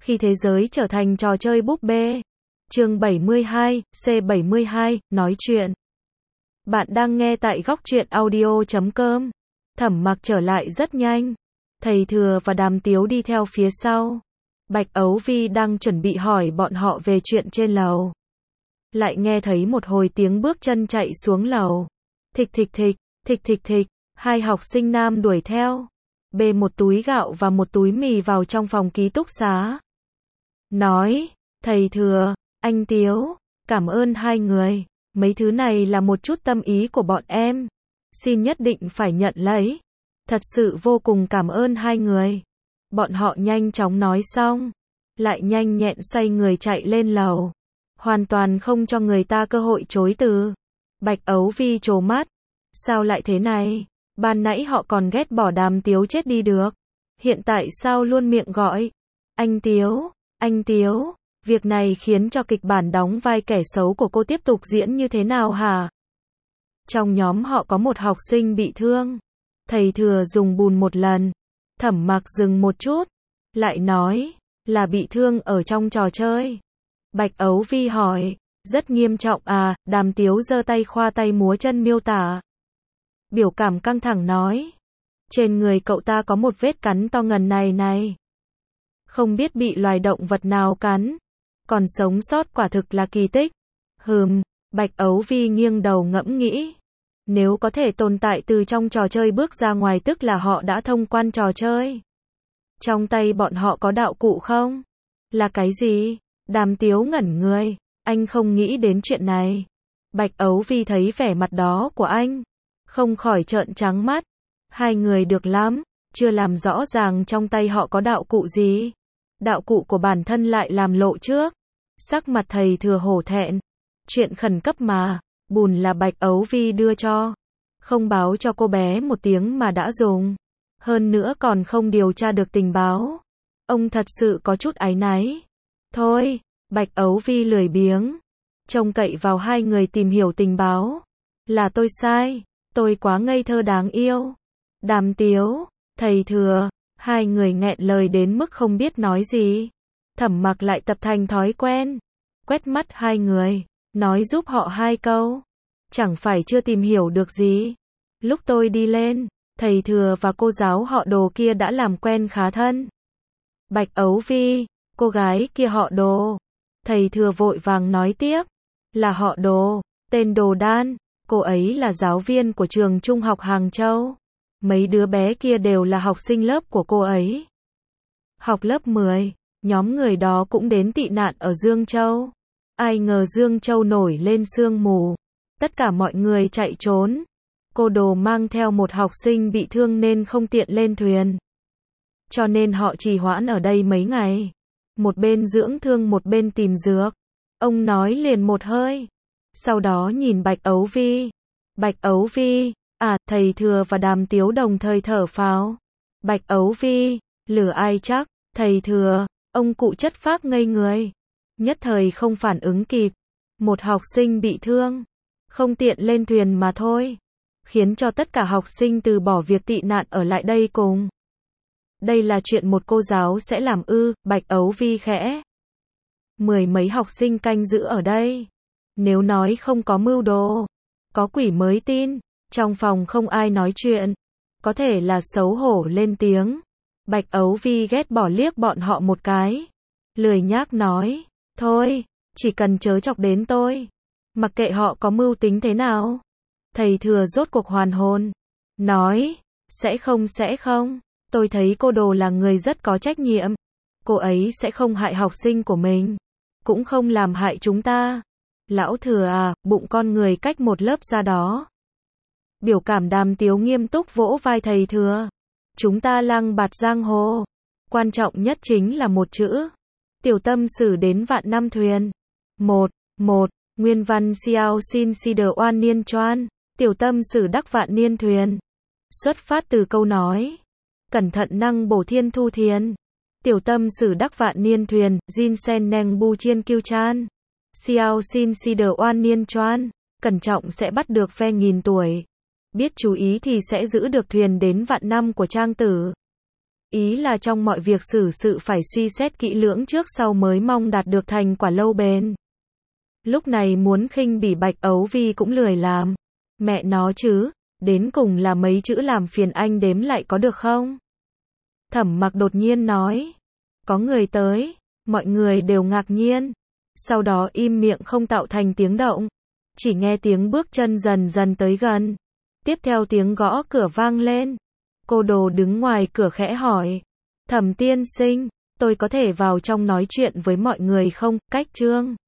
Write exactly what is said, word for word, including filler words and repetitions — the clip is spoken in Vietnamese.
Khi thế giới trở thành trò chơi búp bê. Chương bảy mươi hai, C bảy mươi hai, nói chuyện. Bạn đang nghe tại góc truyện audio chấm com. Thẩm Mặc trở lại rất nhanh. Thầy Thừa và Đàm Tiếu đi theo phía sau. Bạch Ấu Vi đang chuẩn bị hỏi bọn họ về chuyện trên lầu. Lại nghe thấy một hồi tiếng bước chân chạy xuống lầu. Thịch thịch thịch, thịch thịch thịch, hai học sinh nam đuổi theo. Bê một túi gạo và một túi mì vào trong phòng ký túc xá. Nói, thầy Thừa, anh Tiếu, cảm ơn hai người. Mấy thứ này là một chút tâm ý của bọn em. Xin nhất định phải nhận lấy. Thật sự vô cùng cảm ơn hai người. Bọn họ nhanh chóng nói xong. Lại nhanh nhẹn xoay người chạy lên lầu. Hoàn toàn không cho người ta cơ hội chối từ. Bạch Ấu Vi trố mắt. Sao lại thế này? Ban nãy họ còn ghét bỏ Đàm Tiếu chết đi được. Hiện tại sao luôn miệng gọi? Anh Tiếu, anh Tiếu. Việc này khiến cho kịch bản đóng vai kẻ xấu của cô tiếp tục diễn như thế nào hả? Trong nhóm họ có một học sinh bị thương. Thầy Thừa dùng bùn một lần. Thẩm Mặc dừng một chút. Lại nói, là bị thương ở trong trò chơi. Bạch Ấu Vi hỏi, rất nghiêm trọng à? Đàm Tiếu giơ tay khoa tay múa chân miêu tả. Biểu cảm căng thẳng nói. Trên người cậu ta có một vết cắn to ngần này này. Không biết bị loài động vật nào cắn. Còn sống sót quả thực là kỳ tích. Hừm, Bạch Ấu Vi nghiêng đầu ngẫm nghĩ. Nếu có thể tồn tại từ trong trò chơi bước ra ngoài tức là họ đã thông quan trò chơi. Trong tay bọn họ có đạo cụ không? Là cái gì? Đàm Tiếu ngẩn người. Anh không nghĩ đến chuyện này. Bạch Ấu Vi thấy vẻ mặt đó của anh. Không khỏi trợn trắng mắt. Hai người được lắm. Chưa làm rõ ràng trong tay họ có đạo cụ gì. Đạo cụ của bản thân lại làm lộ trước. Sắc mặt thầy Thừa hổ thẹn. Chuyện khẩn cấp mà. Bùn là Bạch Ấu Vi đưa cho. Không báo cho cô bé một tiếng mà đã dùng. Hơn nữa còn không điều tra được tình báo. Ông thật sự có chút áy náy. Thôi, Bạch Ấu Vi lười biếng. Trông cậy vào hai người tìm hiểu tình báo. Là tôi sai. Tôi quá ngây thơ đáng yêu. Đàm Tiếu, thầy Thừa. Hai người nghẹn lời đến mức không biết nói gì. Thẩm Mặc lại tập thành thói quen. Quét mắt hai người. Nói giúp họ hai câu. Chẳng phải chưa tìm hiểu được gì. Lúc tôi đi lên, thầy Thừa và cô giáo họ Đồ kia đã làm quen khá thân. Bạch Ấu Vi, cô gái kia họ Đồ. Thầy Thừa vội vàng nói tiếp. Là họ Đồ, tên Đồ Đan. Cô ấy là giáo viên của trường trung học Hàng Châu. Mấy đứa bé kia đều là học sinh lớp của cô ấy. Học lớp mười, nhóm người đó cũng đến tị nạn ở Dương Châu. Ai ngờ Dương Châu nổi lên sương mù. Tất cả mọi người chạy trốn. Cô Đồ mang theo một học sinh bị thương nên không tiện lên thuyền. Cho nên họ trì hoãn ở đây mấy ngày. Một bên dưỡng thương một bên tìm dược. Ông nói liền một hơi. Sau đó nhìn Bạch Ấu Vi. Bạch Ấu Vi, à, thầy Thừa và Đàm Tiếu đồng thời thở phào. Bạch Ấu Vi, lừa ai chắc? Thầy Thừa, ông cụ chất phác ngây người. Nhất thời không phản ứng kịp. Một học sinh bị thương. Không tiện lên thuyền mà thôi. Khiến cho tất cả học sinh từ bỏ việc tị nạn ở lại đây cùng. Đây là chuyện một cô giáo sẽ làm ư? Bạch Ấu Vi khẽ. Mười mấy học sinh canh giữ ở đây. Nếu nói không có mưu đồ. Có quỷ mới tin. Trong phòng không ai nói chuyện. Có thể là xấu hổ lên tiếng. Bạch Ấu Vi ghét bỏ liếc bọn họ một cái. Lười nhác nói. Thôi, chỉ cần chớ chọc đến tôi. Mặc kệ họ có mưu tính thế nào. Thầy Thừa rốt cuộc hoàn hồn. Nói, sẽ không sẽ không. Tôi thấy cô Đồ là người rất có trách nhiệm. Cô ấy sẽ không hại học sinh của mình. Cũng không làm hại chúng ta. Lão Thừa à, bụng con người cách một lớp ra đó. Biểu cảm Đàm Tiếu nghiêm túc vỗ vai thầy Thừa. Chúng ta lăng bạt giang hồ. Quan trọng nhất chính là một chữ. Tiểu tâm sử đến vạn năm thuyền. Một, một, nguyên văn xiao xin si đờ oan niên choan. Tiểu tâm sử đắc vạn niên thuyền. Xuất phát từ câu nói. Cẩn thận năng bổ thiên thu thiền. Tiểu tâm sử đắc vạn niên thuyền. Jin sen neng bu chiên kiêu chan. Xiao xin si đờ oan niên choan. Cẩn trọng sẽ bắt được ve nghìn tuổi. Biết chú ý thì sẽ giữ được thuyền đến vạn năm của trang tử. Ý là trong mọi việc xử sự phải suy xét kỹ lưỡng trước sau mới mong đạt được thành quả lâu bền. Lúc này muốn khinh bỉ Bạch Ấu Vi cũng lười làm. Mẹ nó chứ, đến cùng là mấy chữ làm phiền anh đếm lại có được không? Thẩm Mặc đột nhiên nói. Có người tới, mọi người đều ngạc nhiên. Sau đó im miệng không tạo thành tiếng động. Chỉ nghe tiếng bước chân dần dần tới gần. Tiếp theo tiếng gõ cửa vang lên. Cô Đồ đứng ngoài cửa khẽ hỏi. Thẩm tiên sinh, tôi có thể vào trong nói chuyện với mọi người không? Cách Trương